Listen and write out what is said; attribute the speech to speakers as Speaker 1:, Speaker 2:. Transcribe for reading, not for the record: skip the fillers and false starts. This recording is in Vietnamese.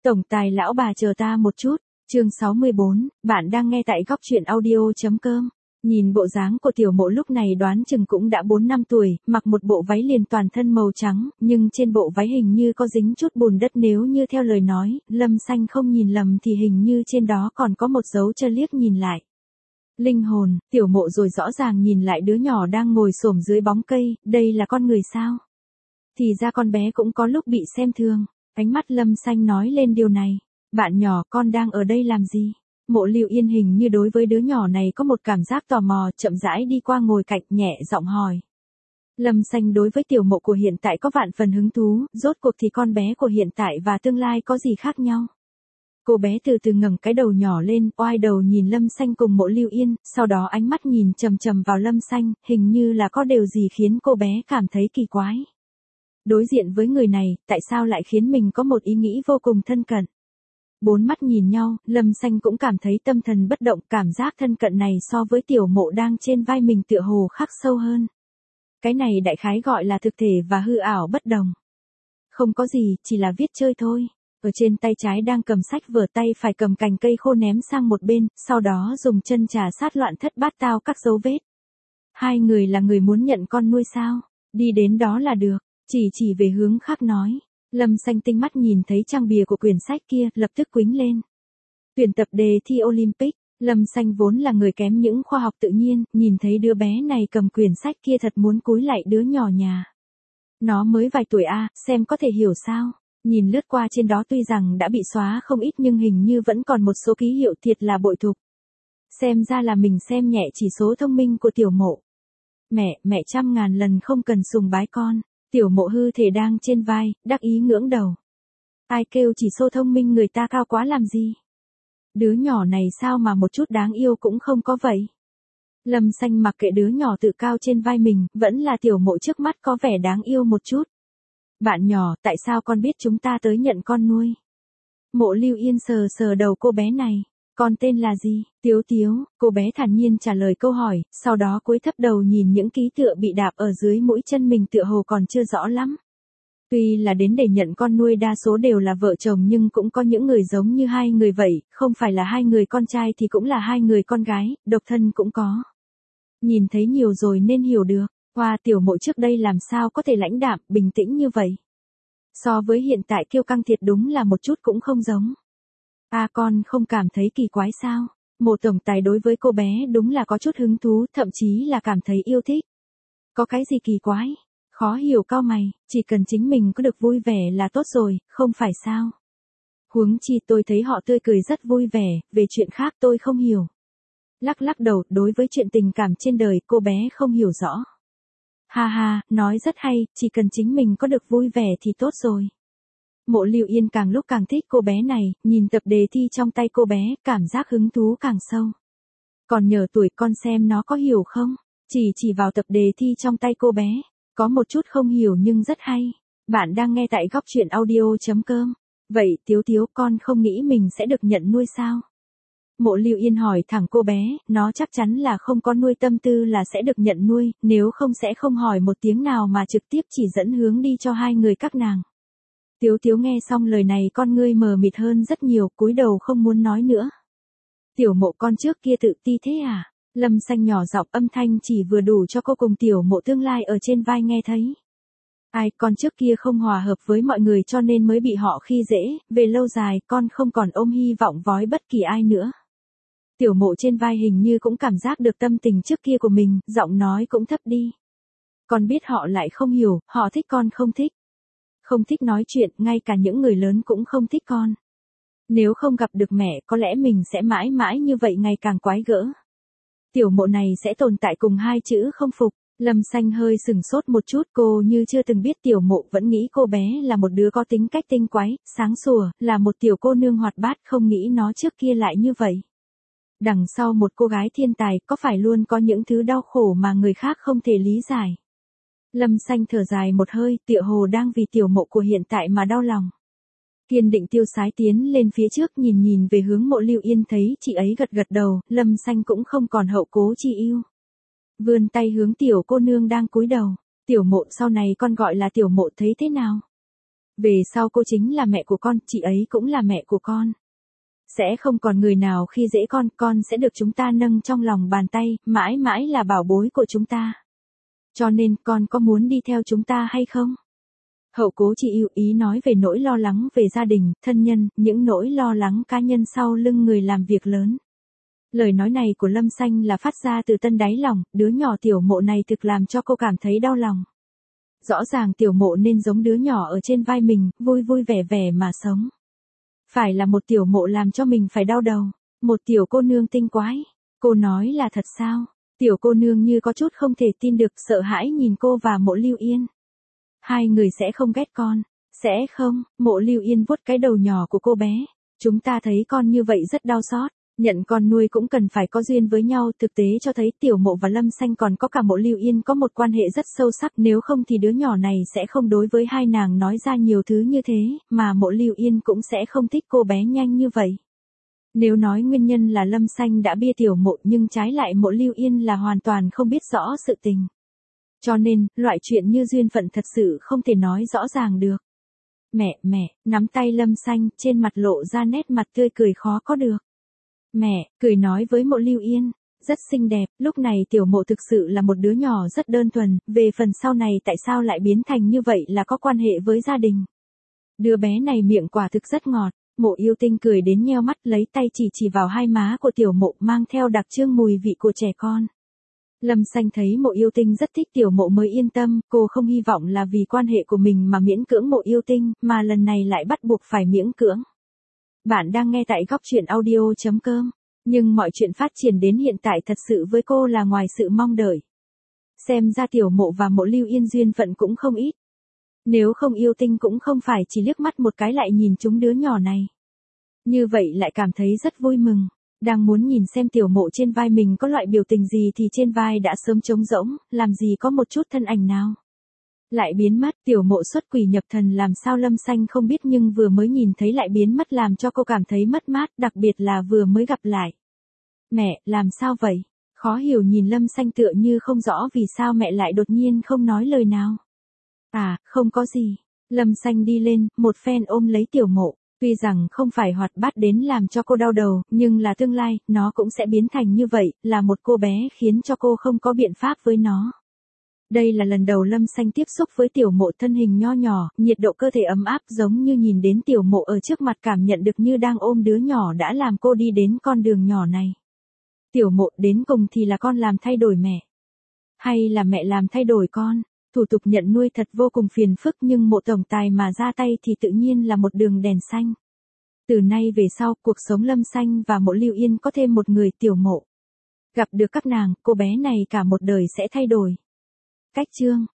Speaker 1: Tổng tài lão bà chờ ta một chút, chương 64, bạn đang nghe tại góc truyện audio.com. Nhìn bộ dáng của tiểu mộ lúc này đoán chừng cũng đã 4 năm tuổi, mặc một bộ váy liền toàn thân màu trắng, nhưng trên bộ váy hình như có dính chút bùn đất, nếu như theo lời nói, Lâm Xanh không nhìn lầm thì hình như trên đó còn có một dấu chân liếc nhìn lại. Linh hồn, tiểu mộ rồi rõ ràng nhìn lại đứa nhỏ đang ngồi xổm dưới bóng cây, đây là con người sao? Thì ra con bé cũng có lúc bị xem thường. Ánh mắt Lâm Xanh nói lên điều này. Bạn nhỏ, con đang ở đây làm gì? Mộ Lưu Yên hình như đối với đứa nhỏ này có một cảm giác tò mò, chậm rãi đi qua ngồi cạnh, nhẹ giọng hỏi. Lâm Xanh đối với tiểu mộ của hiện tại có vạn phần hứng thú, rốt cuộc thì con bé của hiện tại và tương lai có gì khác nhau? Cô bé từ từ ngẩng cái đầu nhỏ lên, oai đầu nhìn Lâm Xanh cùng Mộ Lưu Yên, sau đó ánh mắt nhìn chằm chằm vào Lâm Xanh, hình như là có điều gì khiến cô bé cảm thấy kỳ quái. Đối diện với người này, tại sao lại khiến mình có một ý nghĩ vô cùng thân cận? Bốn mắt nhìn nhau, Lâm Xanh cũng cảm thấy tâm thần bất động, cảm giác thân cận này so với tiểu mộ đang trên vai mình tựa hồ khắc sâu hơn. Cái này đại khái gọi là thực thể và hư ảo bất đồng. Không có gì, chỉ là viết chơi thôi. Ở trên tay trái đang cầm sách vở, tay phải cầm cành cây khô ném sang một bên, sau đó dùng chân trà sát loạn thất bát tao các dấu vết. Hai người là người muốn nhận con nuôi sao? Đi đến đó là được. Chỉ về hướng khác nói. Lâm Xanh tinh mắt nhìn thấy trang bìa của quyển sách kia, lập tức quýnh lên. Tuyển tập đề thi Olympic. Lâm Xanh vốn là người kém những khoa học tự nhiên, nhìn thấy đứa bé này cầm quyển sách kia thật muốn cúi lạy đứa nhỏ nhà. Nó mới vài tuổi xem có thể hiểu sao. Nhìn lướt qua trên đó tuy rằng đã bị xóa không ít nhưng hình như vẫn còn một số ký hiệu, thiệt là bội thục. Xem ra là mình xem nhẹ chỉ số thông minh của tiểu mộ. Mẹ trăm ngàn lần không cần sùng bái con. Tiểu mộ hư thể đang trên vai, đắc ý ngưỡng đầu. Ai kêu chỉ số thông minh người ta cao quá làm gì? Đứa nhỏ này sao mà một chút đáng yêu cũng không có vậy? Lâm Xanh mặc kệ đứa nhỏ tự cao trên vai mình, vẫn là tiểu mộ trước mắt có vẻ đáng yêu một chút. Bạn nhỏ, tại sao con biết chúng ta tới nhận con nuôi? Mộ Lưu Yên sờ sờ đầu cô bé này. Con tên là gì? Tiếu Tiếu, cô bé thản nhiên trả lời câu hỏi, sau đó cúi thấp đầu nhìn những ký tựa bị đạp ở dưới mũi chân mình tựa hồ còn chưa rõ lắm. Tuy là đến để nhận con nuôi đa số đều là vợ chồng nhưng cũng có những người giống như hai người vậy, không phải là hai người con trai thì cũng là hai người con gái, độc thân cũng có. Nhìn thấy nhiều rồi nên hiểu được, tiểu mộ trước đây làm sao có thể lãnh đạm, bình tĩnh như vậy. So với hiện tại kiêu căng thiệt đúng là một chút cũng không giống. Con không cảm thấy kỳ quái sao? Mộ tổng tài đối với cô bé đúng là có chút hứng thú, thậm chí là cảm thấy yêu thích. Có cái gì kỳ quái? Khó hiểu cau mày, chỉ cần chính mình có được vui vẻ là tốt rồi, không phải sao? Huống chi tôi thấy họ tươi cười rất vui vẻ, về chuyện khác tôi không hiểu. Lắc đầu, đối với chuyện tình cảm trên đời cô bé không hiểu rõ. Ha, nói rất hay, chỉ cần chính mình có được vui vẻ thì tốt rồi. Mộ Lưu Yên càng lúc càng thích cô bé này, nhìn tập đề thi trong tay cô bé, cảm giác hứng thú càng sâu. Còn nhờ tuổi con xem nó có hiểu không? Chỉ vào tập đề thi trong tay cô bé, có một chút không hiểu nhưng rất hay. Bạn đang nghe tại góc truyện audio.com. Vậy Tiếu con không nghĩ mình sẽ được nhận nuôi sao? Mộ Lưu Yên hỏi thẳng cô bé, nó chắc chắn là không có nuôi tâm tư là sẽ được nhận nuôi, nếu không sẽ không hỏi một tiếng nào mà trực tiếp chỉ dẫn hướng đi cho hai người các nàng. Tiếu nghe xong lời này con ngươi mờ mịt hơn rất nhiều, cúi đầu không muốn nói nữa. Tiểu mộ con trước kia tự ti thế à? Lâm Xanh nhỏ giọng, âm thanh chỉ vừa đủ cho cô cùng tiểu mộ tương lai ở trên vai nghe thấy. Con trước kia không hòa hợp với mọi người cho nên mới bị họ khi dễ, về lâu dài con không còn ôm hy vọng vói bất kỳ ai nữa. Tiểu mộ trên vai hình như cũng cảm giác được tâm tình trước kia của mình, giọng nói cũng thấp đi. Con biết họ lại không hiểu, họ thích con không thích. Không thích nói chuyện, ngay cả những người lớn cũng không thích con. Nếu không gặp được mẹ, có lẽ mình sẽ mãi mãi như vậy, ngày càng quái gỡ. Tiểu mộ này sẽ tồn tại cùng hai chữ không phục. Lâm Xanh hơi sừng sốt một chút, cô như chưa từng biết tiểu mộ vẫn nghĩ cô bé là một đứa có tính cách tinh quái, sáng sủa, là một tiểu cô nương hoạt bát, không nghĩ nó trước kia lại như vậy. Đằng sau một cô gái thiên tài, có phải luôn có những thứ đau khổ mà người khác không thể lý giải. Lâm Xanh thở dài một hơi, tựa hồ đang vì tiểu mộ của hiện tại mà đau lòng. Kiên định tiêu sái tiến lên phía trước, nhìn về hướng Mộ Lưu Yên, thấy chị ấy gật đầu, Lâm Xanh cũng không còn hậu cố chi ưu. Vươn tay hướng tiểu cô nương đang cúi đầu. Tiểu mộ, sau này con gọi là tiểu mộ thấy thế nào? Về sau cô chính là mẹ của con, chị ấy cũng là mẹ của con. Sẽ không còn người nào khi dễ con sẽ được chúng ta nâng trong lòng bàn tay, mãi mãi là bảo bối của chúng ta. Cho nên con có muốn đi theo chúng ta hay không? Hậu Cố Chi yêu ý nói về nỗi lo lắng về gia đình, thân nhân, những nỗi lo lắng cá nhân sau lưng người làm việc lớn. Lời nói này của Lâm Xanh là phát ra từ tân đáy lòng, đứa nhỏ Tiểu Mộ này thực làm cho cô cảm thấy đau lòng. Rõ ràng Tiểu Mộ nên giống đứa nhỏ ở trên vai mình, vui vui vẻ vẻ mà sống. Phải là một Tiểu Mộ làm cho mình phải đau đầu, một tiểu cô nương tinh quái. Cô nói là thật sao? Tiểu cô nương như có chút không thể tin được, sợ hãi nhìn cô và Mộ Lưu Yên. Hai người sẽ không ghét con, sẽ không? Mộ Lưu Yên vuốt cái đầu nhỏ của cô bé. Chúng ta thấy con như vậy rất đau xót. Nhận con nuôi cũng cần phải có duyên với nhau, thực tế cho thấy Tiểu Mộ và Lâm Xanh còn có cả Mộ Lưu Yên có một quan hệ rất sâu sắc, nếu không thì đứa nhỏ này sẽ không đối với hai nàng nói ra nhiều thứ như thế, mà Mộ Lưu Yên cũng sẽ không thích cô bé nhanh như vậy. Nếu nói nguyên nhân là Lâm Xanh đã bia Tiểu Mộ nhưng trái lại Mộ Lưu Yên là hoàn toàn không biết rõ sự tình. Cho nên, loại chuyện như duyên phận thật sự không thể nói rõ ràng được. Mẹ, nắm tay Lâm Xanh, trên mặt lộ ra nét mặt tươi cười khó có được. Mẹ, cười nói với Mộ Lưu Yên, rất xinh đẹp, lúc này Tiểu Mộ thực sự là một đứa nhỏ rất đơn thuần, về phần sau này tại sao lại biến thành như vậy là có quan hệ với gia đình. Đứa bé này miệng quả thực rất ngọt, Mộ Yêu Tinh cười đến nheo mắt lấy tay chỉ vào hai má của Tiểu Mộ mang theo đặc trưng mùi vị của trẻ con. Lâm Xanh thấy Mộ Yêu Tinh rất thích Tiểu Mộ mới yên tâm, cô không hy vọng là vì quan hệ của mình mà miễn cưỡng Mộ Yêu Tinh, mà lần này lại bắt buộc phải miễn cưỡng. Bạn đang nghe tại góc truyện audio.com, nhưng mọi chuyện phát triển đến hiện tại thật sự với cô là ngoài sự mong đợi. Xem ra Tiểu Mộ và Mộ Lưu Yên duyên phận cũng không ít. Nếu không Yêu Tinh cũng không phải chỉ liếc mắt một cái lại nhìn chúng đứa nhỏ này. Như vậy lại cảm thấy rất vui mừng. Đang muốn nhìn xem Tiểu Mộ trên vai mình có loại biểu tình gì thì trên vai đã sớm trống rỗng, làm gì có một chút thân ảnh nào. Lại biến mất, Tiểu Mộ xuất quỷ nhập thần làm sao Lâm Xanh không biết nhưng vừa mới nhìn thấy lại biến mất làm cho cô cảm thấy mất mát, đặc biệt là vừa mới gặp lại. Mẹ, làm sao vậy? Khó hiểu nhìn Lâm Xanh tựa như không rõ vì sao mẹ lại đột nhiên không nói lời nào. À, không có gì. Lâm Xanh đi lên, một phen ôm lấy Tiểu Mộ. Tuy rằng không phải hoạt bát đến làm cho cô đau đầu, nhưng là tương lai, nó cũng sẽ biến thành như vậy, là một cô bé khiến cho cô không có biện pháp với nó. Đây là lần đầu Lâm Xanh tiếp xúc với Tiểu Mộ thân hình nho nhỏ, nhiệt độ cơ thể ấm áp giống như nhìn đến Tiểu Mộ ở trước mặt cảm nhận được như đang ôm đứa nhỏ đã làm cô đi đến con đường nhỏ này. Tiểu Mộ đến cùng thì là con làm thay đổi mẹ? Hay là mẹ làm thay đổi con? Thủ tục nhận nuôi thật vô cùng phiền phức nhưng Mộ tổng tài mà ra tay thì tự nhiên là một đường đèn xanh. Từ nay về sau, cuộc sống Lâm Xanh và Mộ Lưu Yên có thêm một người Tiểu Mộ. Gặp được các nàng, cô bé này cả một đời sẽ thay đổi. Cách chương